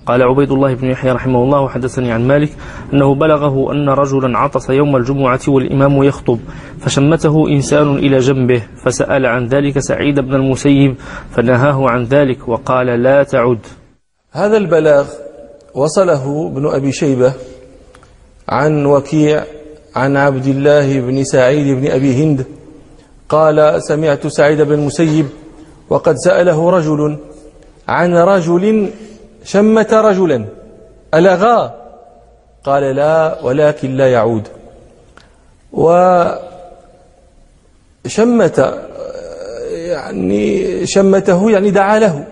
قال عبيد الله بن يحيى رحمه الله وحدثني عن مالك أنه بلغه أن رجلا عطس يوم الجمعة والإمام يخطب فشمته إنسان إلى جنبه فسأل عن ذلك سعيد بن المسيب فنهاه عن ذلك وقال لا تعد. هذا البلاغ وصله ابن أبي شيبة عن وكيع عن عبد الله بن سعيد بن أبي هند قال سمعت سعيد بن المسيب وقد سأله رجل عن رجل شمت رجلا ألغى قال لا ولكن لا يعود. وشمت يعني شمته يعني دعا له،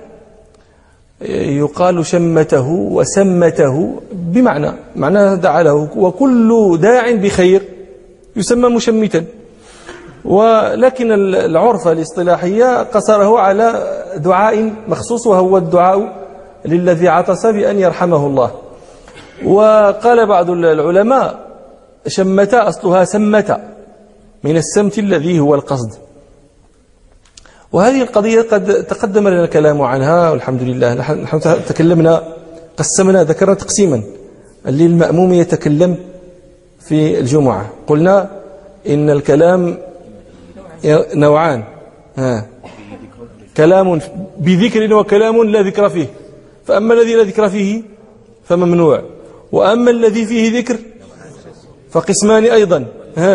يقال شمته وسمته معنى دعا له، وكل داع بخير يسمى مشمتا. ولكن العرف الاصطلاحية قصره على دعاء مخصوص وهو الدعاء للذي عطس بأن يرحمه الله. وقال بعض العلماء شمت أصلها سمت من السمت الذي هو القصد. وهذه القضية قد تقدم لنا الكلام عنها والحمد لله. نحن تكلمنا ذكرنا تقسيما اللي المأموم يتكلم في الجمعة. قلنا إن الكلام نوعان، كلام بذكر وكلام لا ذكر فيه، فأما الذي لا ذكر فيه فممنوع، وأما الذي فيه ذكر فقسمان أيضا،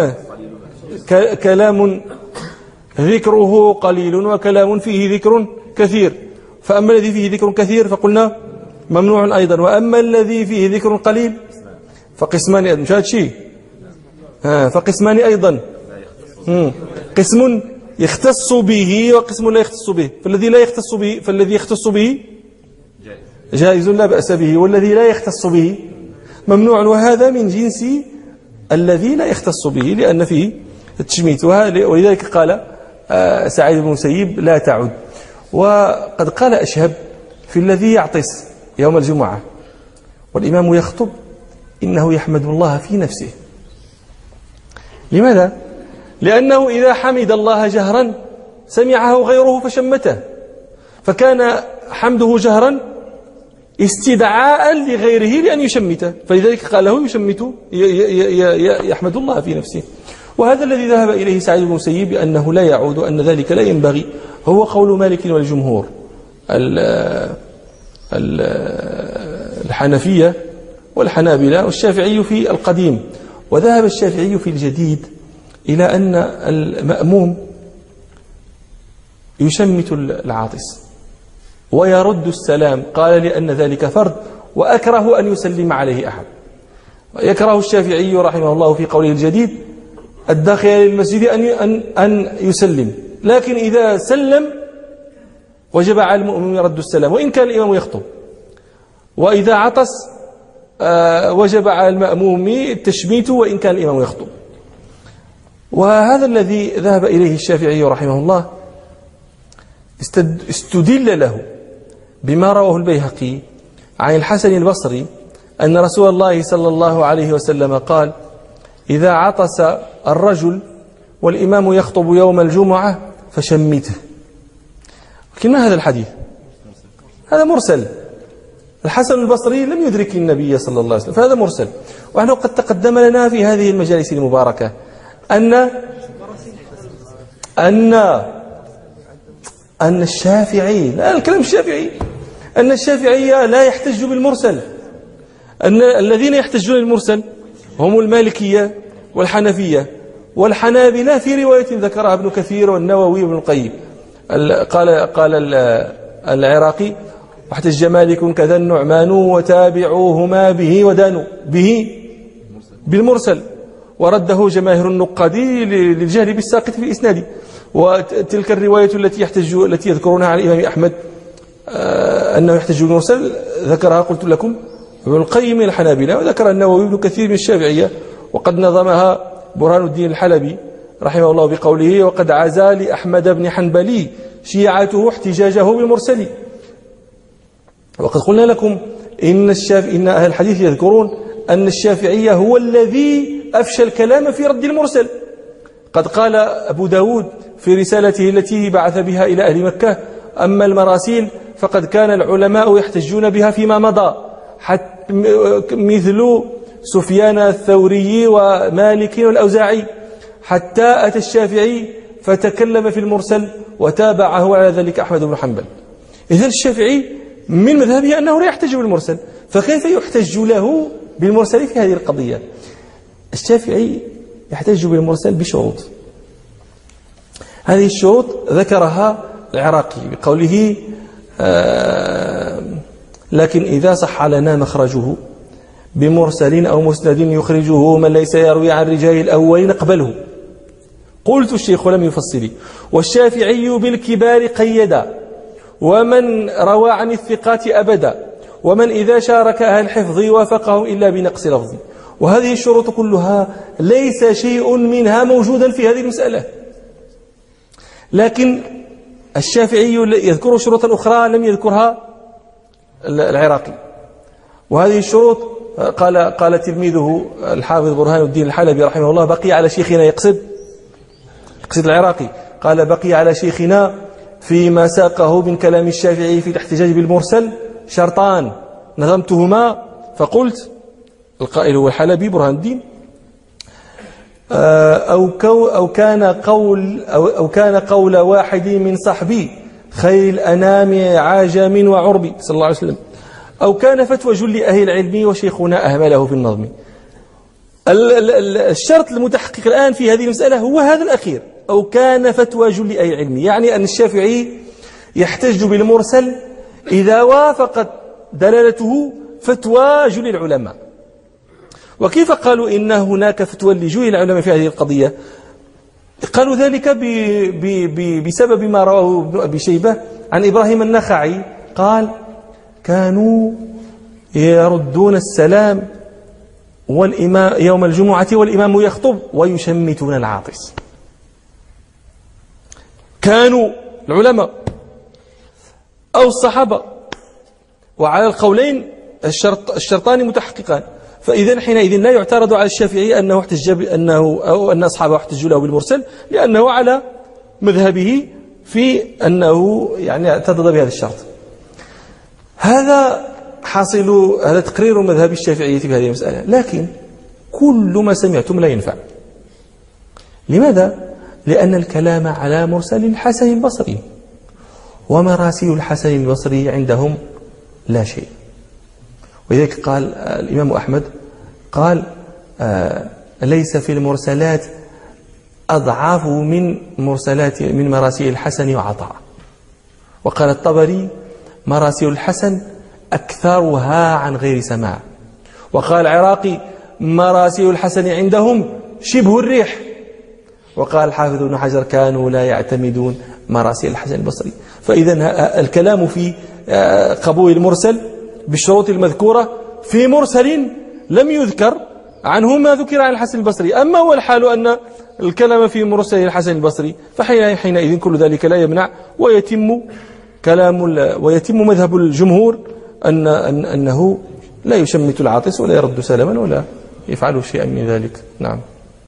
كلام ذكره قليل وكلام فيه ذكر كثير. فأما الذي فيه ذكر كثير فقلنا ممنوع أيضا، وأما الذي فيه ذكر قليل فقسمان أيضا. مش هذا الشيء؟ فقسمان أيضا، قسم يختص به وقسم لا يختص به. فالذي يختص به جائز لا بأس به، والذي لا يختص به ممنوع، وهذا من جنس الذي لا يختص به لأن فيه التشميت. ولذلك قال سعيد بن المسيب لا تعد. وقد قال أشهب في الذي يعطس يوم الجمعة والإمام يخطب إنه يحمد الله في نفسه. لماذا؟ لأنه إذا حمد الله جهرا سمعه غيره فشمته، فكان حمده جهرا استدعاء لغيره لأن يشمته، فلذلك قال له يشمت يحمد الله في نفسه. وهذا الذي ذهب إليه سعيد بن المسيب بأنه لا يعود وأن ذلك لا ينبغي هو قول مالك والجمهور الحنفية والحنابلة والشافعي في القديم. وذهب الشافعي في الجديد إلى أن المأموم يشمت العاطس ويرد السلام، قال لأن ذلك فرض وأكره أن يسلم عليه أحد. يكره الشافعي رحمه الله في قوله الجديد الداخل للمسجد أن يسلم، لكن إذا سلم وجب على المؤمن يرد السلام وإن كان الإمام يخطب، وإذا عطس وجب على المأموم التشميت وإن كان الإمام يخطب. وهذا الذي ذهب إليه الشافعي رحمه الله استدل له بما رواه البيهقي عن الحسن البصري أن رسول الله صلى الله عليه وسلم قال إذا عطس الرجل والإمام يخطب يوم الجمعة فشمته. لكن ما هذا الحديث؟ هذا مرسل. الحسن البصري لم يدرك النبي صلى الله عليه وسلم، فهذا مرسل. ونحن قد تقدم لنا في هذه المجالس المباركة أن الشافعي، لا الكلام الشافعي، أن الشافعي لا يحتج بالمرسل، أن الذين يحتجون بالمرسل هم المالكية والحنفية والحنابلة في رواية ذكرها ابن كثير والنووي وابن القيم. قال العراقي واحتج مالك كذا النعمان وتابعوهما به ودانوا به بالمرسل، ورده جماهير النقادي للجهل بالساقط في الإسناد. وتلك الرواية التي يذكرونها عن الإمام أحمد أنه يحتج بالمرسل ذكرها قلت لكم ابن القيم الحنابلة، وذكر النووي ابن كثير من الشافعية، وقد نظمها برهان الدين الحلبي رحمه الله بقوله وقد عزى لأحمد بن حنبلي شيعته احتجاجه بالمرسل. وقد قلنا لكم إن أهل الحديث يذكرون أن الشافعية هو الذي أفشى الكلام في رد المرسل. قد قال أبو داود في رسالته التي بعث بها إلى أهل مكة أما المراسيل فقد كان العلماء يحتجون بها فيما مضى، مثل سفيان الثوري ومالك والأوزاعي، حتى أتى الشافعي فتكلم في المرسل وتابعه على ذلك أحمد بن حنبل. إذن الشافعي من مذهبه أنه لا يحتج بالمرسل، فكيف يحتج له بالمرسل في هذه القضية؟ الشافعي يحتج بالمرسل بشروط. هذه الشروط ذكرها العراقي بقوله لكن إذا صح لنا مخرجه بمرسل أو مسند يخرجه من ليس يروي عن رجال الأول نقبله. قلت الشيخ لم يفصل، والشافعي بالكبار قيدا، ومن روى عن الثقات أبدا، ومن إذا شارك أهل الحفظ وافقهم إلا بنقص لفظ. وهذه الشروط كلها ليس شيء منها موجودا في هذه المسألة، لكن الشافعي يذكر شروطا أخرى لم يذكرها العراقي. وهذه الشروط قال تلميذه الحافظ برهان الدين الحلبي رحمه الله بقي على شيخنا، يقصد العراقي، قال بقي على شيخنا فيما ساقه من كلام الشافعي في الاحتجاج بالمرسل شرطان نظمتهما، فقلت القائل هو الحلبي برهان الدين أو كان قول واحد من صحبي خير الأنام عاجم وعربي صلى الله عليه وسلم، أو كان فتوى جل أهل العلم وشيخنا أهمله في النظم. الشرط المتحقق الآن في هذه المسألة هو هذا الأخير، أو كان فتوى جل أهل العلم، يعني أن الشافعي يحتج بالمرسل إذا وافقت دلالته فتوى جل العلماء. وكيف قالوا إن هناك فتوى لجل العلماء في هذه القضية؟ قالوا ذلك بسبب ما رواه ابن أبي شيبة عن إبراهيم النخعي قال كانوا يردون السلام والإمام يوم الجمعة والإمام يخطب ويشمتون العاطس. كانوا العلماء أو الصحابة، وعلى القولين الشرطان متحققان. فإذا حينئذ لا يعترض على الشافعي أنه احتج بأنه أو أن أصحابه احتجوا له بالمرسل، لأنه على مذهبه في أنه يعني اعتضد بهذا الشرط. هذا تقرير مذهب الشافعية في هذه المسألة، لكن كل ما سمعتم لا ينفع. لماذا؟ لأن الكلام على مرسل الحسن البصري، ومراسيل الحسن البصري عندهم لا شيء. ولذلك قال الإمام أحمد قال ليس في المرسلات أضعاف من مراسيل الحسن وعطاء. وقال الطبري مراسيل الحسن أكثرها عن غير سماع. وقال العراقي مراسيل الحسن عندهم شبه الريح. وقال الحافظ ابن حجر كانوا لا يعتمدون مراسيل الحسن البصري. فإذا الكلام في قبول المرسل بالشروط المذكورة في مرسل لم يذكر عنه ما ذكر عن الحسن البصري. أما هو الحال أن الكلام في مرسل الحسن البصري، فحينئذ كل ذلك لا يمنع، ويتم مذهب الجمهور أنه لا يشمت العاطس ولا يرد سلما ولا يفعل شيئا من ذلك. نعم.